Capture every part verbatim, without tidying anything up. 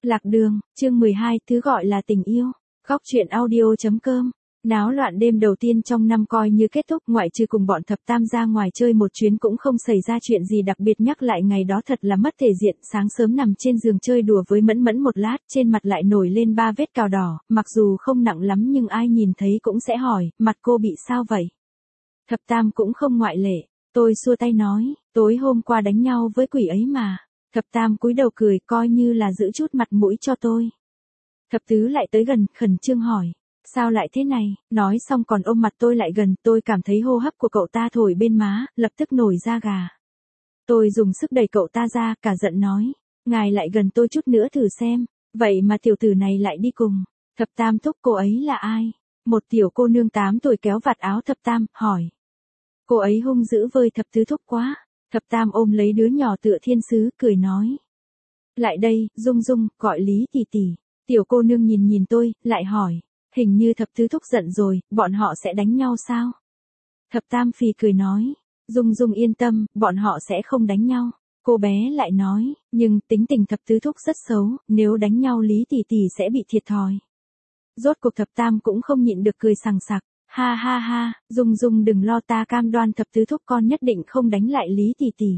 Lạc đường, chương mười hai, thứ gọi là tình yêu. Góc truyện audio.com. Náo loạn đêm đầu tiên trong năm coi như kết thúc, ngoại trừ cùng bọn thập tam ra ngoài chơi một chuyến cũng không xảy ra chuyện gì đặc biệt. Nhắc lại ngày đó thật là mất thể diện, sáng sớm nằm trên giường chơi đùa với Mẫn Mẫn một lát, trên mặt lại nổi lên ba vết cào đỏ, mặc dù không nặng lắm nhưng ai nhìn thấy cũng sẽ hỏi, mặt cô bị sao vậy? Thập tam cũng không ngoại lệ, tôi xua tay nói, tối hôm qua đánh nhau với quỷ ấy mà. Thập tam cúi đầu cười, coi như là giữ chút mặt mũi cho tôi. Thập tứ lại tới gần, khẩn trương hỏi, sao lại thế này, nói xong còn ôm mặt tôi lại gần, tôi cảm thấy hô hấp của cậu ta thổi bên má, lập tức nổi da gà. Tôi dùng sức đẩy cậu ta ra, cả giận nói, ngài lại gần tôi chút nữa thử xem, vậy mà tiểu tử này lại đi cùng. Thập tam thúc, cô ấy là ai? Một tiểu cô nương tám tuổi kéo vạt áo thập tam, hỏi. Cô ấy hung dữ với thập tứ thúc quá. Thập tam ôm lấy đứa nhỏ tựa thiên sứ, cười nói. Lại đây, Dung Dung, gọi Lý tỷ tỷ. Tiểu cô nương nhìn nhìn tôi, lại hỏi. Hình như thập tứ thúc giận rồi, bọn họ sẽ đánh nhau sao? Thập tam phì cười nói. Dung Dung yên tâm, bọn họ sẽ không đánh nhau. Cô bé lại nói, nhưng tính tình thập tứ thúc rất xấu, nếu đánh nhau Lý tỷ tỷ sẽ bị thiệt thòi. Rốt cuộc thập tam cũng không nhịn được cười sằng sặc. Ha ha ha, Dung Dung đừng lo, ta cam đoan thập tứ thúc con nhất định không đánh lại Lý tỷ tỷ.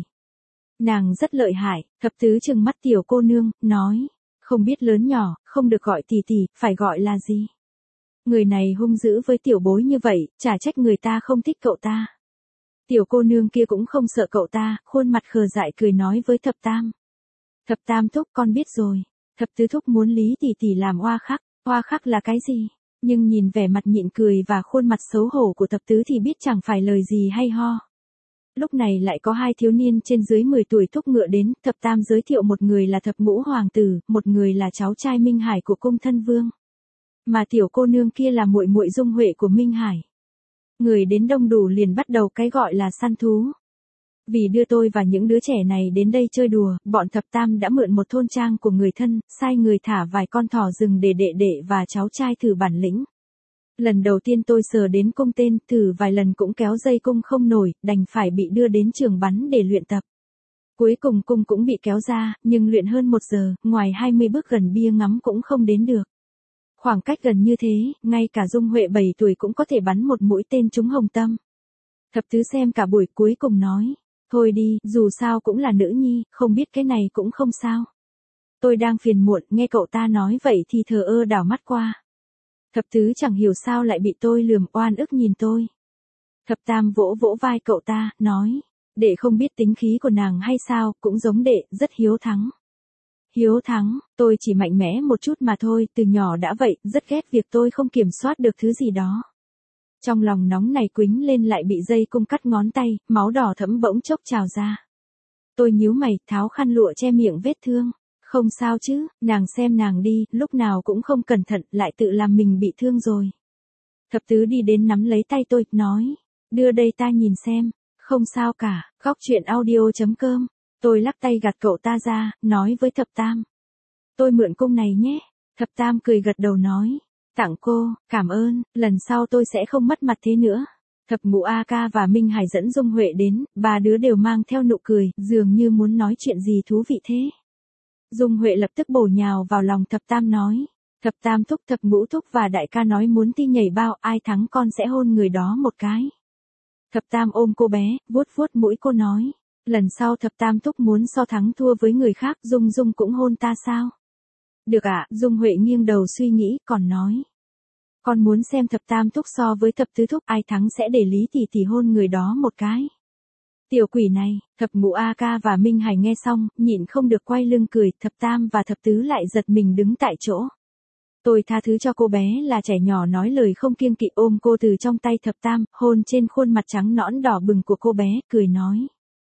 Nàng rất lợi hại. Thập tứ trừng mắt tiểu cô nương, nói, không biết lớn nhỏ, không được gọi tỷ tỷ, phải gọi là gì? Người này hung dữ với tiểu bối như vậy, chả trách người ta không thích cậu ta. Tiểu cô nương kia cũng không sợ cậu ta, khuôn mặt khờ dại cười nói với thập tam. Thập tam thúc, con biết rồi. Thập tứ thúc muốn Lý tỷ tỷ làm oa khắc. Oa khắc là cái gì? Nhưng nhìn vẻ mặt nhịn cười và khuôn mặt xấu hổ của thập tứ thì biết chẳng phải lời gì hay ho. Lúc này lại có hai thiếu niên trên dưới mười tuổi thúc ngựa đến, thập tam giới thiệu một người là thập ngũ hoàng tử, một người là cháu trai Minh Hải của cung thân vương. Mà tiểu cô nương kia là muội muội Dung Huệ của Minh Hải. Người đến đông đủ liền bắt đầu cái gọi là săn thú. Vì đưa tôi và những đứa trẻ này đến đây chơi đùa, bọn thập tam đã mượn một thôn trang của người thân, sai người thả vài con thỏ rừng để đệ đệ và cháu trai thử bản lĩnh. Lần đầu tiên tôi sờ đến cung tên, thử vài lần cũng kéo dây cung không nổi, đành phải bị đưa đến trường bắn để luyện tập. Cuối cùng cung cũng bị kéo ra, nhưng luyện hơn một giờ, ngoài hai mươi bước gần bia ngắm cũng không đến được. Khoảng cách gần như thế, ngay cả Dung Huệ bảy tuổi cũng có thể bắn một mũi tên trúng hồng tâm. Thập tứ xem cả buổi cuối cùng nói. Thôi đi, dù sao cũng là nữ nhi, không biết cái này cũng không sao. Tôi đang phiền muộn, nghe cậu ta nói vậy thì thờ ơ đảo mắt qua. Thập tứ chẳng hiểu sao lại bị tôi lườm, oan ức nhìn tôi. Thập tam vỗ vỗ vai cậu ta, nói. Đệ không biết tính khí của nàng hay sao, cũng giống đệ, rất hiếu thắng. Hiếu thắng, tôi chỉ mạnh mẽ một chút mà thôi, từ nhỏ đã vậy, rất ghét việc tôi không kiểm soát được thứ gì đó. Trong lòng nóng này quính lên lại bị dây cung cắt ngón tay, máu đỏ thẫm bỗng chốc trào ra. Tôi nhíu mày, tháo khăn lụa che miệng vết thương. Không sao chứ, nàng xem nàng đi, lúc nào cũng không cẩn thận, lại tự làm mình bị thương rồi. Thập tứ đi đến nắm lấy tay tôi, nói, đưa đây ta nhìn xem. Không sao cả, góc truyện audio.com. Tôi lắc tay gạt cậu ta ra, nói với thập tam. Tôi mượn cung này nhé. Thập tam cười gật đầu nói. Tặng cô, cảm ơn, lần sau tôi sẽ không mất mặt thế nữa. Thập ngũ A Ca và Minh Hải dẫn Dung Huệ đến, ba đứa đều mang theo nụ cười, dường như muốn nói chuyện gì thú vị thế. Dung Huệ lập tức bổ nhào vào lòng thập tam nói. Thập tam thúc, thập ngũ thúc và đại ca nói muốn thi nhảy bao, ai thắng con sẽ hôn người đó một cái. Thập tam ôm cô bé, vuốt vuốt mũi cô nói. Lần sau thập tam thúc muốn so thắng thua với người khác, Dung Dung cũng hôn ta sao? Được ạ, à, Dung Huệ nghiêng đầu suy nghĩ, còn nói. Con muốn xem thập tam thúc so với thập tứ thúc, ai thắng sẽ để Lý tỷ tỷ hôn người đó một cái. Tiểu quỷ này, thập ngũ A Ca và Minh Hải nghe xong, nhịn không được quay lưng cười, thập tam và thập tứ lại giật mình đứng tại chỗ. Tôi tha thứ cho cô bé là trẻ nhỏ nói lời không kiêng kỵ, ôm cô từ trong tay thập tam, hôn trên khuôn mặt trắng nõn đỏ bừng của cô bé, cười nói.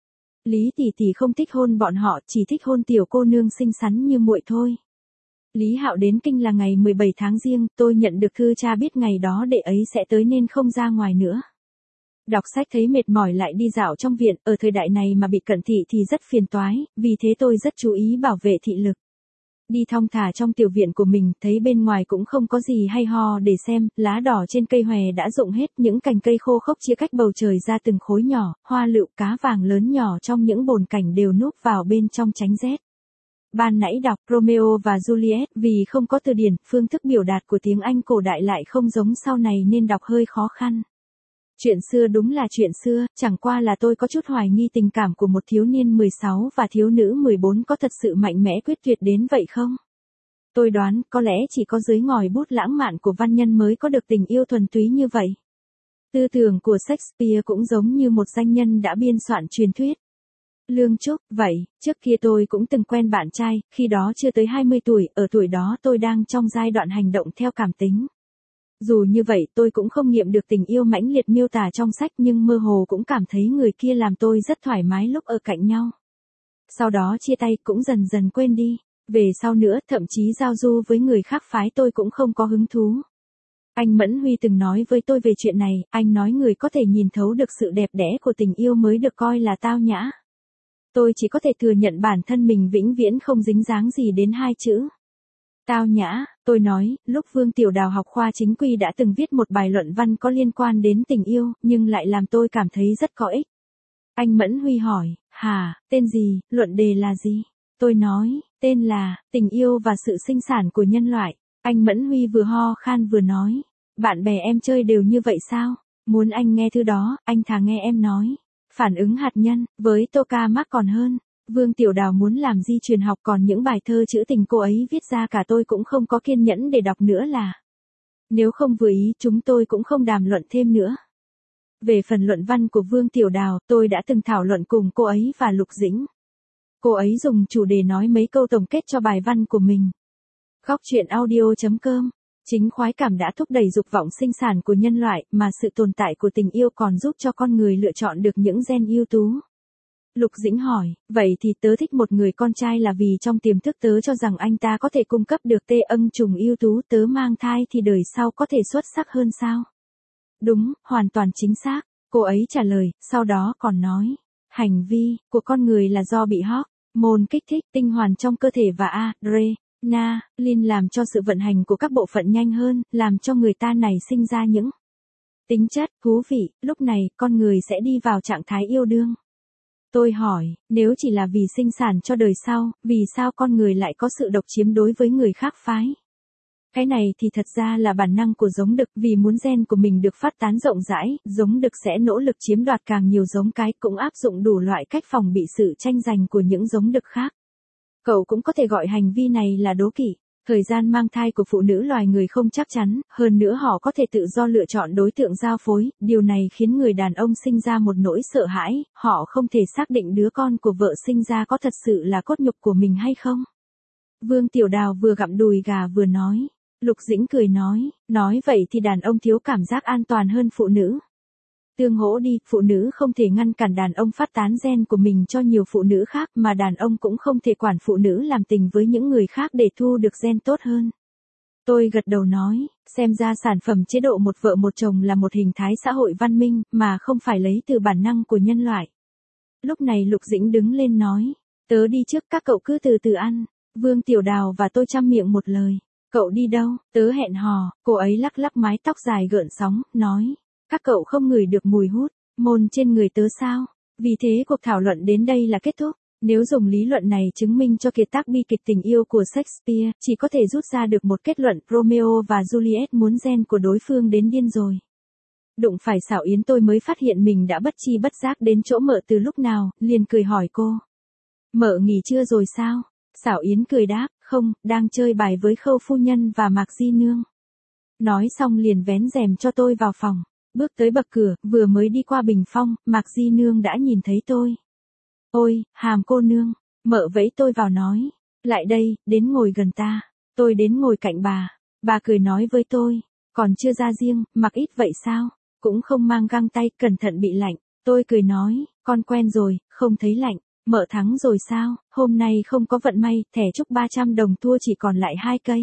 Lý tỷ tỷ không thích hôn bọn họ, chỉ thích hôn tiểu cô nương xinh xắn như muội thôi. Lý Hạo đến kinh là ngày mười bảy tháng Giêng, tôi nhận được thư cha biết ngày đó đệ ấy sẽ tới nên không ra ngoài nữa. Đọc sách thấy mệt mỏi lại đi dạo trong viện, ở thời đại này mà bị cận thị thì rất phiền toái, vì thế tôi rất chú ý bảo vệ thị lực. Đi thong thả trong tiểu viện của mình, thấy bên ngoài cũng không có gì hay ho để xem, lá đỏ trên cây hòe đã rụng hết, những cành cây khô khốc chia cách bầu trời ra từng khối nhỏ, hoa lựu cá vàng lớn nhỏ trong những bồn cảnh đều núp vào bên trong tránh rét. Ban nãy đọc Romeo và Juliet vì không có từ điển, phương thức biểu đạt của tiếng Anh cổ đại lại không giống sau này nên đọc hơi khó khăn. Chuyện xưa đúng là chuyện xưa, chẳng qua là tôi có chút hoài nghi tình cảm của một thiếu niên mười sáu và thiếu nữ mười bốn có thật sự mạnh mẽ quyết tuyệt đến vậy không? Tôi đoán có lẽ chỉ có dưới ngòi bút lãng mạn của văn nhân mới có được tình yêu thuần túy như vậy. Tư tưởng của Shakespeare cũng giống như một danh nhân đã biên soạn truyền thuyết. Lương Trúc, vậy, trước kia tôi cũng từng quen bạn trai, khi đó chưa tới hai mươi tuổi, ở tuổi đó tôi đang trong giai đoạn hành động theo cảm tính. Dù như vậy tôi cũng không nghiệm được tình yêu mãnh liệt miêu tả trong sách nhưng mơ hồ cũng cảm thấy người kia làm tôi rất thoải mái lúc ở cạnh nhau. Sau đó chia tay cũng dần dần quên đi. Về sau nữa thậm chí giao du với người khác phái tôi cũng không có hứng thú. Anh Mẫn Huy từng nói với tôi về chuyện này, anh nói người có thể nhìn thấu được sự đẹp đẽ của tình yêu mới được coi là tao nhã. Tôi chỉ có thể thừa nhận bản thân mình vĩnh viễn không dính dáng gì đến hai chữ. Tao nhã, tôi nói, lúc Vương Tiểu Đào học khoa chính quy đã từng viết một bài luận văn có liên quan đến tình yêu, nhưng lại làm tôi cảm thấy rất có ích. Anh Mẫn Huy hỏi, hả, tên gì, luận đề là gì? Tôi nói, tên là, tình yêu và sự sinh sản của nhân loại. Anh Mẫn Huy vừa ho khan vừa nói, bạn bè em chơi đều như vậy sao? Muốn anh nghe thứ đó, anh thà nghe em nói. Phản ứng hạt nhân, với Toka Mark còn hơn. Vương Tiểu Đào muốn làm di truyền học còn những bài thơ trữ tình cô ấy viết ra cả tôi cũng không có kiên nhẫn để đọc nữa là. Nếu không vừa ý chúng tôi cũng không đàm luận thêm nữa. Về phần luận văn của Vương Tiểu Đào, tôi đã từng thảo luận cùng cô ấy và Lục Dĩnh. Cô ấy dùng chủ đề nói mấy câu tổng kết cho bài văn của mình. Góc truyện audio chấm com. Chính khoái cảm đã thúc đẩy dục vọng sinh sản của nhân loại, mà sự tồn tại của tình yêu còn giúp cho con người lựa chọn được những gen ưu tú. Lục Dĩnh hỏi, vậy thì tớ thích một người con trai là vì trong tiềm thức tớ cho rằng anh ta có thể cung cấp được tê ân trùng ưu tú, tớ mang thai thì đời sau có thể xuất sắc hơn sao? Đúng, hoàn toàn chính xác, cô ấy trả lời, sau đó còn nói, hành vi của con người là do bị hóc môn kích thích tinh hoàn trong cơ thể và adrenaline làm cho sự vận hành của các bộ phận nhanh hơn, làm cho người ta nảy sinh ra những tính chất thú vị, lúc này con người sẽ đi vào trạng thái yêu đương. Tôi hỏi, nếu chỉ là vì sinh sản cho đời sau, vì sao con người lại có sự độc chiếm đối với người khác phái? Cái này thì thật ra là bản năng của giống đực, vì muốn gen của mình được phát tán rộng rãi, giống đực sẽ nỗ lực chiếm đoạt càng nhiều giống cái, cũng áp dụng đủ loại cách phòng bị sự tranh giành của những giống đực khác. Cậu cũng có thể gọi hành vi này là đố kỵ. Thời gian mang thai của phụ nữ loài người không chắc chắn, hơn nữa họ có thể tự do lựa chọn đối tượng giao phối, điều này khiến người đàn ông sinh ra một nỗi sợ hãi, họ không thể xác định đứa con của vợ sinh ra có thật sự là cốt nhục của mình hay không. Vương Tiểu Đào vừa gặm đùi gà vừa nói. Lục Dĩnh cười nói, nói vậy thì đàn ông thiếu cảm giác an toàn hơn phụ nữ. Tương hỗ đi, phụ nữ không thể ngăn cản đàn ông phát tán gen của mình cho nhiều phụ nữ khác, mà đàn ông cũng không thể quản phụ nữ làm tình với những người khác để thu được gen tốt hơn. Tôi gật đầu nói, xem ra sản phẩm chế độ một vợ một chồng là một hình thái xã hội văn minh, mà không phải lấy từ bản năng của nhân loại. Lúc này Lục Dĩnh đứng lên nói, tớ đi trước, các cậu cứ từ từ ăn. Vương Tiểu Đào và tôi chăm miệng một lời. Cậu đi đâu? Tớ hẹn hò. Cô ấy lắc lắc mái tóc dài gợn sóng, nói. Các cậu không ngửi được mùi hút môn trên người tớ sao? Vì thế cuộc thảo luận đến đây là kết thúc. Nếu dùng lý luận này chứng minh cho kiệt tác bi kịch tình yêu của Shakespeare, chỉ có thể rút ra được một kết luận, Romeo và Juliet muốn gen của đối phương đến điên rồi. Đụng phải Xảo Yến tôi mới phát hiện mình đã bất chi bất giác đến chỗ Mợ từ lúc nào, liền cười hỏi cô. Mợ nghỉ trưa rồi sao? Xảo Yến cười đáp, không, đang chơi bài với Khâu phu nhân và Mạc Di Nương. Nói xong liền vén rèm cho tôi vào phòng. Bước tới bậc cửa, vừa mới đi qua bình phong, Mạc Di Nương đã nhìn thấy tôi. Ôi, Hàm cô nương, Mợ vẫy tôi vào nói. Lại đây, đến ngồi gần ta. Tôi đến ngồi cạnh bà. Bà cười nói với tôi. Còn chưa ra riêng, mặc ít vậy sao? Cũng không mang găng tay, cẩn thận bị lạnh. Tôi cười nói, con quen rồi, không thấy lạnh. Mợ thắng rồi sao? Hôm nay không có vận may, thẻ chúc ba trăm đồng thua chỉ còn lại hai cây.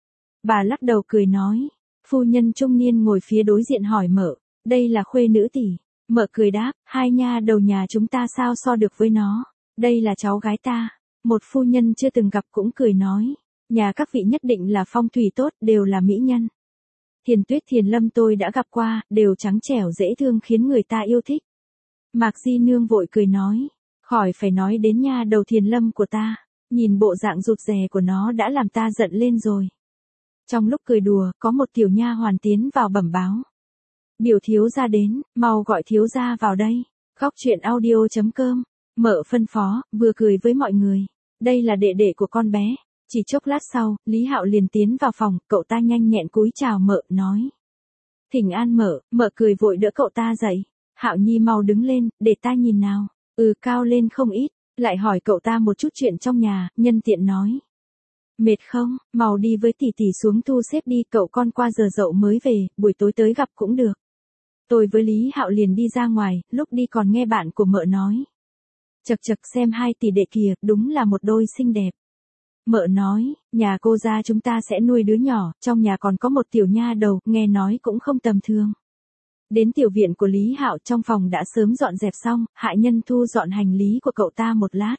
Bà lắc đầu cười nói. Phu nhân trung niên ngồi phía đối diện hỏi Mợ. Đây là khuê nữ tỷ. Mợ cười đáp, hai nha đầu nhà chúng ta sao so được với nó. Đây là cháu gái ta. Một phu nhân chưa từng gặp cũng cười nói. Nhà các vị nhất định là phong thủy tốt, đều là mỹ nhân. Thiền Tuyết Thiền Lâm tôi đã gặp qua, đều trắng trẻo dễ thương khiến người ta yêu thích. Mạc Di Nương vội cười nói. Khỏi phải nói đến nha đầu Thiền Lâm của ta. Nhìn bộ dạng rụt rè của nó đã làm ta giận lên rồi. Trong lúc cười đùa, có một tiểu nha hoàn tiến vào bẩm báo. Biểu thiếu gia đến, mau gọi thiếu gia vào đây. Góc truyện audio chấm com. Mợ phân phó, vừa cười với mọi người. Đây là đệ đệ của con bé. Chỉ chốc lát sau, Lý Hạo liền tiến vào phòng, cậu ta nhanh nhẹn cúi chào mợ, nói. Thỉnh an mợ, mợ cười vội đỡ cậu ta dậy. Hạo Nhi mau đứng lên, để ta nhìn nào. Ừ, cao lên không ít. Lại hỏi cậu ta một chút chuyện trong nhà, nhân tiện nói. Mệt không, mau đi với tỷ tỷ xuống thu xếp đi, cậu con qua giờ dậu mới về, buổi tối tới gặp cũng được. Tôi với Lý Hạo liền đi ra ngoài, lúc đi còn nghe bạn của mợ nói. Chật chật xem hai tỷ đệ kìa, đúng là một đôi xinh đẹp. Mợ nói, nhà cô gia chúng ta sẽ nuôi đứa nhỏ, trong nhà còn có một tiểu nha đầu, nghe nói cũng không tầm thường. Đến tiểu viện của Lý Hạo, trong phòng đã sớm dọn dẹp xong, Hạ Nhân thu dọn hành lý của cậu ta một lát.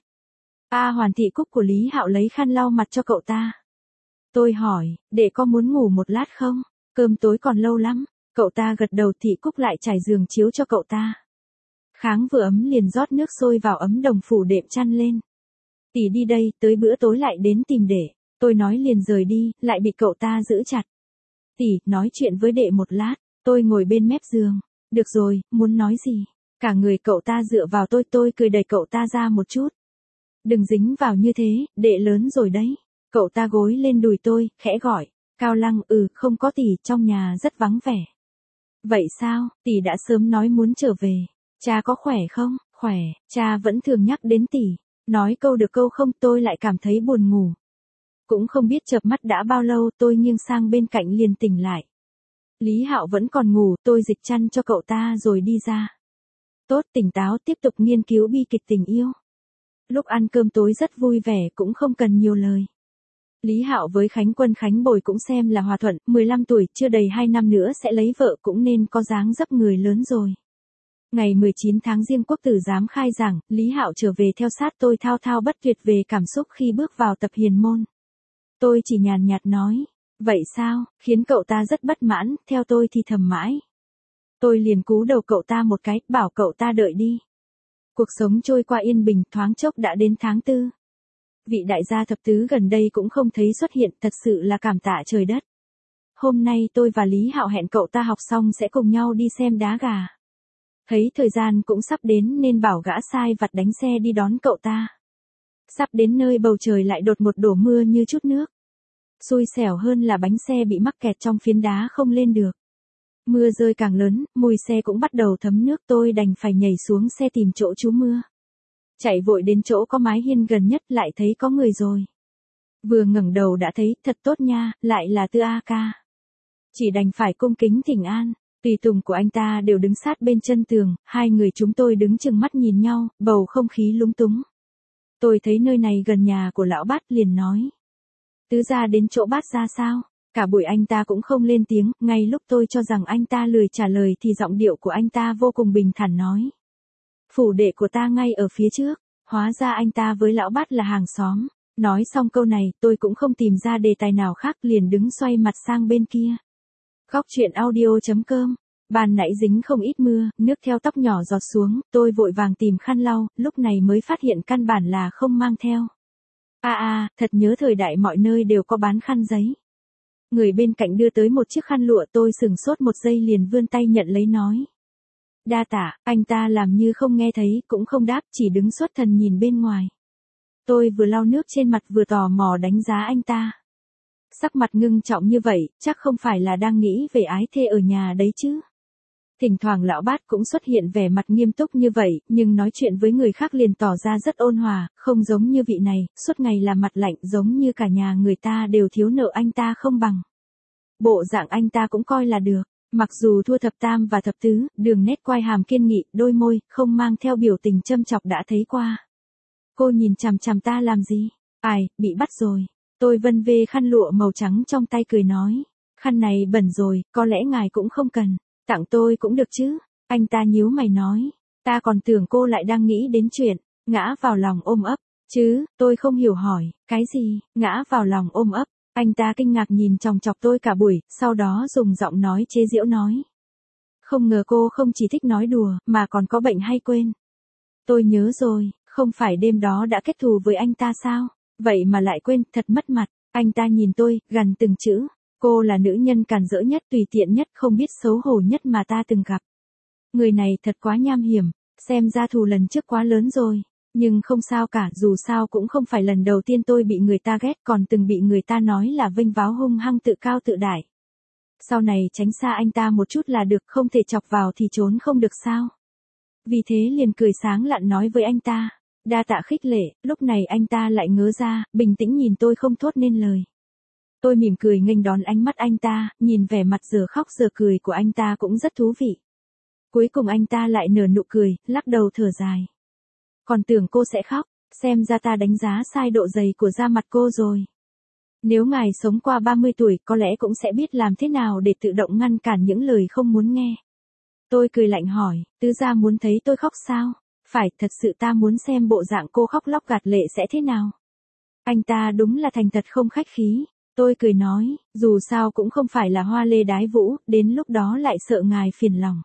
A Hoàn thị cúc của Lý Hạo lấy khăn lau mặt cho cậu ta. Tôi hỏi, đệ có muốn ngủ một lát không? Cơm tối còn lâu lắm. Cậu ta gật đầu, thị cúc lại trải giường chiếu cho cậu ta. Kháng vừa ấm liền rót nước sôi vào ấm đồng phủ đệm chăn lên. Tỷ đi đây, tới bữa tối lại đến tìm đệ. Tôi nói liền rời đi, lại bị cậu ta giữ chặt. Tỷ, nói chuyện với đệ một lát. Tôi ngồi bên mép giường. Được rồi, muốn nói gì? Cả người cậu ta dựa vào tôi, tôi cười đẩy cậu ta ra một chút. Đừng dính vào như thế, đệ lớn rồi đấy. Cậu ta gối lên đùi tôi, khẽ gọi. Cao Lăng, ừ, không có tỷ, trong nhà rất vắng vẻ. Vậy sao, tỷ đã sớm nói muốn trở về. Cha có khỏe không? Khỏe, cha vẫn thường nhắc đến tỷ. Nói câu được câu không, tôi lại cảm thấy buồn ngủ. Cũng không biết chợp mắt đã bao lâu, tôi nghiêng sang bên cạnh liền tỉnh lại. Lý Hạo vẫn còn ngủ, tôi dịch chăn cho cậu ta rồi đi ra. Tốt, tỉnh táo, tiếp tục nghiên cứu bi kịch tình yêu. Lúc ăn cơm tối rất vui vẻ, cũng không cần nhiều lời. Lý Hạo với Khánh Quân Khánh Bồi cũng xem là hòa thuận, mười lăm tuổi, chưa đầy hai năm nữa sẽ lấy vợ, cũng nên có dáng dấp người lớn rồi. Ngày mười chín tháng Giêng Quốc tử giám khai giảng, Lý Hạo trở về theo sát tôi, thao thao bất tuyệt về cảm xúc khi bước vào tập hiền môn. Tôi chỉ nhàn nhạt nói, vậy sao, khiến cậu ta rất bất mãn, theo tôi thì thầm mãi. Tôi liền cú đầu cậu ta một cái, bảo cậu ta đợi đi. Cuộc sống trôi qua yên bình, thoáng chốc đã đến tháng tư. Vị đại gia thập tứ gần đây cũng không thấy xuất hiện, thật sự là cảm tạ trời đất. Hôm nay tôi và Lý Hạo hẹn cậu ta học xong sẽ cùng nhau đi xem đá gà. Thấy thời gian cũng sắp đến nên bảo gã sai vặt đánh xe đi đón cậu ta. Sắp đến nơi bầu trời lại đột ngột đổ mưa như chút nước. Xui xẻo hơn là bánh xe bị mắc kẹt trong phiến đá không lên được. Mưa rơi càng lớn, mùi xe cũng bắt đầu thấm nước, tôi đành phải nhảy xuống xe tìm chỗ trú mưa. Chạy vội đến chỗ có mái hiên gần nhất, lại thấy có người rồi. Vừa ngẩng đầu đã thấy, thật tốt nha, lại là Tư A Ca. Chỉ đành phải cung kính thỉnh an. Tùy tùng của anh ta đều đứng sát bên chân tường, hai người chúng tôi đứng chừng mắt nhìn nhau, bầu không khí lúng túng. Tôi thấy nơi này gần nhà của lão Bát liền nói. Tứ gia đến chỗ Bát ra sao? Cả buổi anh ta cũng không lên tiếng, ngay lúc tôi cho rằng anh ta lười trả lời thì giọng điệu của anh ta vô cùng bình thản nói. Phủ đệ của ta ngay ở phía trước, hóa ra anh ta với lão Bát là hàng xóm. Nói xong câu này, tôi cũng không tìm ra đề tài nào khác, liền đứng xoay mặt sang bên kia. Góc truyện audio chấm com. Ban nãy dính không ít mưa, nước theo tóc nhỏ giọt xuống, tôi vội vàng tìm khăn lau, lúc này mới phát hiện căn bản là không mang theo. A a, thật nhớ thời đại mọi nơi đều có bán khăn giấy. Người bên cạnh đưa tới một chiếc khăn lụa, tôi sừng sốt một giây liền vươn tay nhận lấy nói. Đa tạ, anh ta làm như không nghe thấy, cũng không đáp, chỉ đứng xuất thần nhìn bên ngoài. Tôi vừa lau nước trên mặt vừa tò mò đánh giá anh ta. Sắc mặt ngưng trọng như vậy, chắc không phải là đang nghĩ về ái thê ở nhà đấy chứ. Thỉnh thoảng lão Bát cũng xuất hiện vẻ mặt nghiêm túc như vậy, nhưng nói chuyện với người khác liền tỏ ra rất ôn hòa, không giống như vị này, suốt ngày là mặt lạnh, giống như cả nhà người ta đều thiếu nợ anh ta không bằng. Bộ dạng anh ta cũng coi là được, mặc dù thua thập tam và thập tứ, đường nét quai hàm kiên nghị, đôi môi, không mang theo biểu tình châm chọc đã thấy qua. Cô nhìn chằm chằm ta làm gì? Ai, bị bắt rồi. Tôi vân vê khăn lụa màu trắng trong tay cười nói. Khăn này bẩn rồi, có lẽ ngài cũng không cần. Tặng tôi cũng được chứ. Anh ta nhíu mày nói. Ta còn tưởng cô lại đang nghĩ đến chuyện. Ngã vào lòng ôm ấp. Chứ, tôi không hiểu hỏi. Cái gì, ngã vào lòng ôm ấp. Anh ta kinh ngạc nhìn chòng chọc tôi cả buổi, sau đó dùng giọng nói chế giễu nói. Không ngờ cô không chỉ thích nói đùa, mà còn có bệnh hay quên. Tôi nhớ rồi, không phải đêm đó đã kết thù với anh ta sao? Vậy mà lại quên, thật mất mặt. Anh ta nhìn tôi, gằn từng chữ. Cô là nữ nhân càn rỡ nhất, tùy tiện nhất, không biết xấu hổ nhất mà ta từng gặp. Người này thật quá nham hiểm, xem ra thù lần trước quá lớn rồi. Nhưng không sao cả, dù sao cũng không phải lần đầu tiên tôi bị người ta ghét, còn từng bị người ta nói là vênh váo hung hăng tự cao tự đại. Sau này tránh xa anh ta một chút là được, không thể chọc vào thì trốn không được sao. Vì thế liền cười sáng lạn nói với anh ta. Đa tạ khích lệ, lúc này anh ta lại ngớ ra, bình tĩnh nhìn tôi không thốt nên lời. Tôi mỉm cười nghênh đón ánh mắt anh ta, nhìn vẻ mặt giờ khóc giờ cười của anh ta cũng rất thú vị. Cuối cùng anh ta lại nở nụ cười, lắc đầu thở dài. Còn tưởng cô sẽ khóc, xem ra ta đánh giá sai độ dày của da mặt cô rồi. Nếu ngài sống qua ba mươi tuổi có lẽ cũng sẽ biết làm thế nào để tự động ngăn cản những lời không muốn nghe. Tôi cười lạnh hỏi, tứ gia muốn thấy tôi khóc sao? Phải, thật sự ta muốn xem bộ dạng cô khóc lóc gạt lệ sẽ thế nào. Anh ta đúng là thành thật không khách khí. Tôi cười nói, dù sao cũng không phải là hoa lê đái vũ, đến lúc đó lại sợ ngài phiền lòng.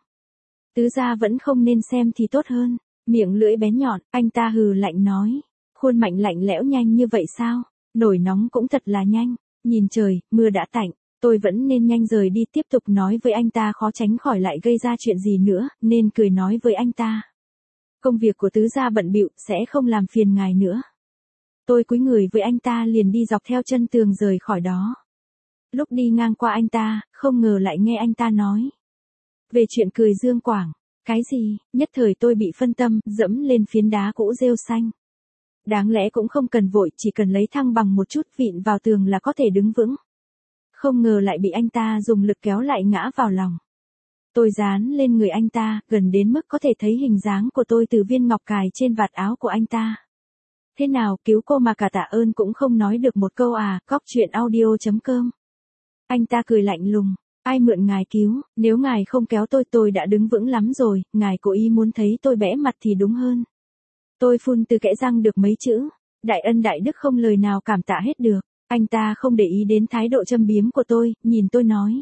Tứ gia vẫn không nên xem thì tốt hơn. Miệng lưỡi bén nhọn, anh ta hừ lạnh nói. Khuôn mạnh lạnh lẽo nhanh như vậy sao? Nổi nóng cũng thật là nhanh. Nhìn trời, mưa đã tạnh. Tôi vẫn nên nhanh rời đi, tiếp tục nói với anh ta khó tránh khỏi lại gây ra chuyện gì nữa, nên cười nói với anh ta. Công việc của tứ gia bận bịu, sẽ không làm phiền ngài nữa. Tôi cúi người với anh ta liền đi dọc theo chân tường rời khỏi đó. Lúc đi ngang qua anh ta, không ngờ lại nghe anh ta nói. Về chuyện cười Dương Quảng. Cái gì? Nhất thời tôi bị phân tâm, dẫm lên phiến đá cũ rêu xanh. Đáng lẽ cũng không cần vội, chỉ cần lấy thăng bằng một chút vịn vào tường là có thể đứng vững. Không ngờ lại bị anh ta dùng lực kéo lại ngã vào lòng. Tôi dán lên người anh ta, gần đến mức có thể thấy hình dáng của tôi từ viên ngọc cài trên vạt áo của anh ta. Thế nào, cứu cô mà cả tạ ơn cũng không nói được một câu à, cóc truyện audio chấm com. Anh ta cười lạnh lùng, ai mượn ngài cứu, nếu ngài không kéo tôi tôi đã đứng vững lắm rồi, ngài cố ý muốn thấy tôi bẽ mặt thì đúng hơn. Tôi phun từ kẽ răng được mấy chữ, đại ân đại đức không lời nào cảm tạ hết được. Anh ta không để ý đến thái độ châm biếm của tôi, nhìn tôi nói.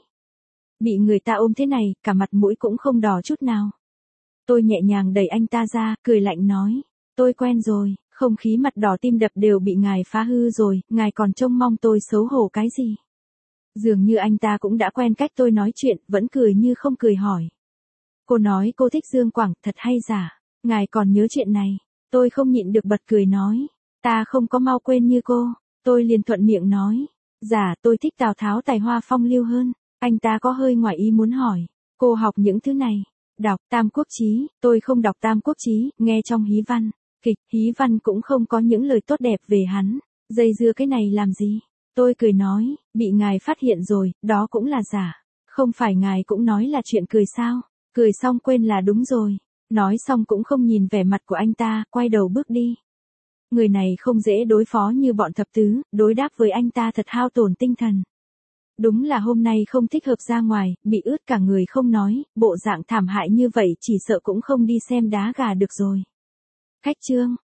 Bị người ta ôm thế này, cả mặt mũi cũng không đỏ chút nào. Tôi nhẹ nhàng đẩy anh ta ra, cười lạnh nói. Tôi quen rồi, không khí mặt đỏ tim đập đều bị ngài phá hư rồi, ngài còn trông mong tôi xấu hổ cái gì. Dường như anh ta cũng đã quen cách tôi nói chuyện, vẫn cười như không cười hỏi. Cô nói cô thích Dương Quảng, thật hay giả, ngài còn nhớ chuyện này. Tôi không nhịn được bật cười nói. Ta không có mau quên như cô. Tôi liền thuận miệng nói. Dạ, tôi thích Tào Tháo tài hoa phong lưu hơn. Anh ta có hơi ngoài ý muốn hỏi. Cô học những thứ này. Đọc Tam Quốc Chí. Tôi không đọc Tam Quốc Chí, nghe trong hí văn. Kịch, hí văn cũng không có những lời tốt đẹp về hắn. Dây dưa cái này làm gì? Tôi cười nói, bị ngài phát hiện rồi, đó cũng là giả. Không phải ngài cũng nói là chuyện cười sao? Cười xong quên là đúng rồi. Nói xong cũng không nhìn vẻ mặt của anh ta, quay đầu bước đi. Người này không dễ đối phó như bọn thập tứ, đối đáp với anh ta thật hao tổn tinh thần. Đúng là hôm nay không thích hợp ra ngoài, bị ướt cả người không nói, bộ dạng thảm hại như vậy chỉ sợ cũng không đi xem đá gà được rồi. Khách chương.